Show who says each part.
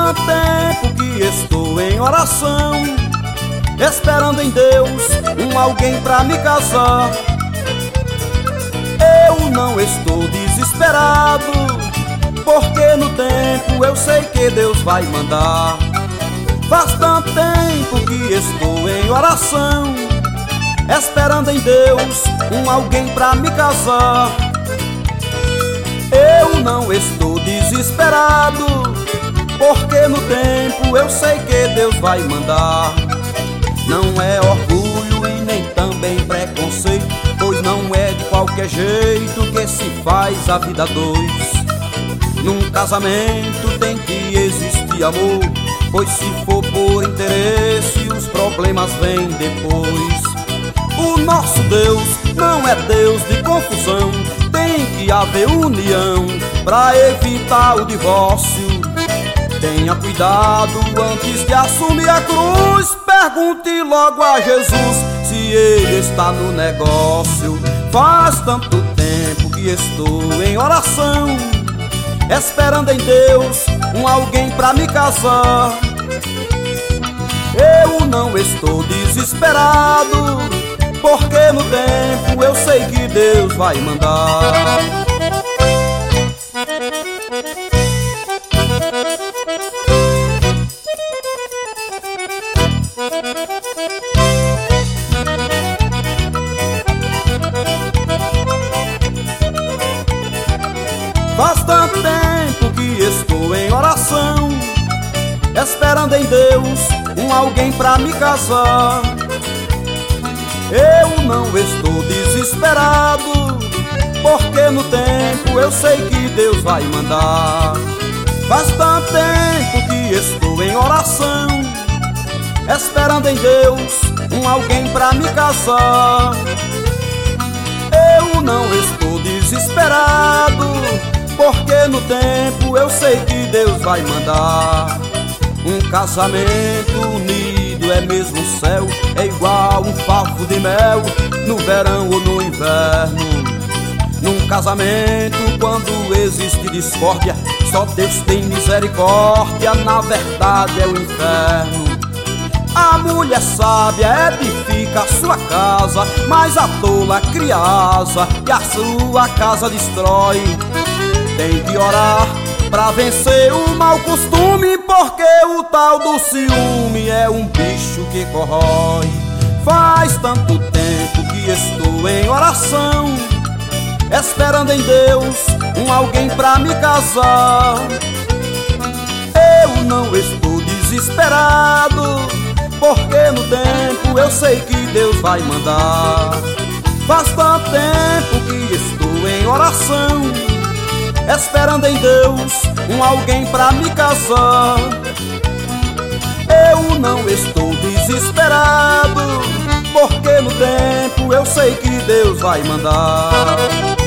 Speaker 1: tanto tempo que estou em oração, esperando em Deus alguém pra me casar. Eu não estou desesperado, porque no tempo eu sei que Deus vai mandar. Faz tanto tempo que estou em oração, esperando em Deus alguém pra me casar. Eu não estou desesperado, porque no tempo eu sei que Deus vai mandar. Não é orgulho e nem também preconceito, pois não é de qualquer jeito que se faz a vida dois. Num casamento tem que existir amor, pois se for por interesse os problemas vêm depois. O nosso Deus não é Deus de confusão, tem que haver união pra evitar o divórcio. Tenha cuidado antes de assumir a cruz, pergunte logo a Jesus se Ele está no negócio. Faz tanto tempo que estou em oração, esperando em Deus alguém pra me casar. Eu não estou desesperado, porque no tempo eu sei que Deus vai mandar. Faz tanto tempo que estou em oração, esperando em Deus alguém pra me casar. Eu não estou desesperado, porque no tempo eu sei que Deus vai mandar. Faz tanto tempo que estou em oração, esperando em Deus alguém pra me casar. Eu não estou desesperado, porque no tempo eu sei que Deus vai mandar. Um casamento unido é mesmo céu, é igual um favo de mel, no verão ou no inverno. Num casamento, quando existe discórdia, só Deus tem misericórdia, na verdade é o inferno. A mulher sábia edifica a sua casa, mas a tola cria asa e a sua casa destrói. Tem que orar pra vencer o mau costume, porque o tal do ciúme é um bicho que corrói. Faz tanto tempo que estou em oração, esperando em Deus alguém pra me casar. Eu não estou desesperado, porque no tempo eu sei que Deus vai mandar. Faz tanto tempo que estou em oração, esperando em Deus alguém pra me casar. Eu não estou desesperado, porque no tempo eu sei que Deus vai mandar.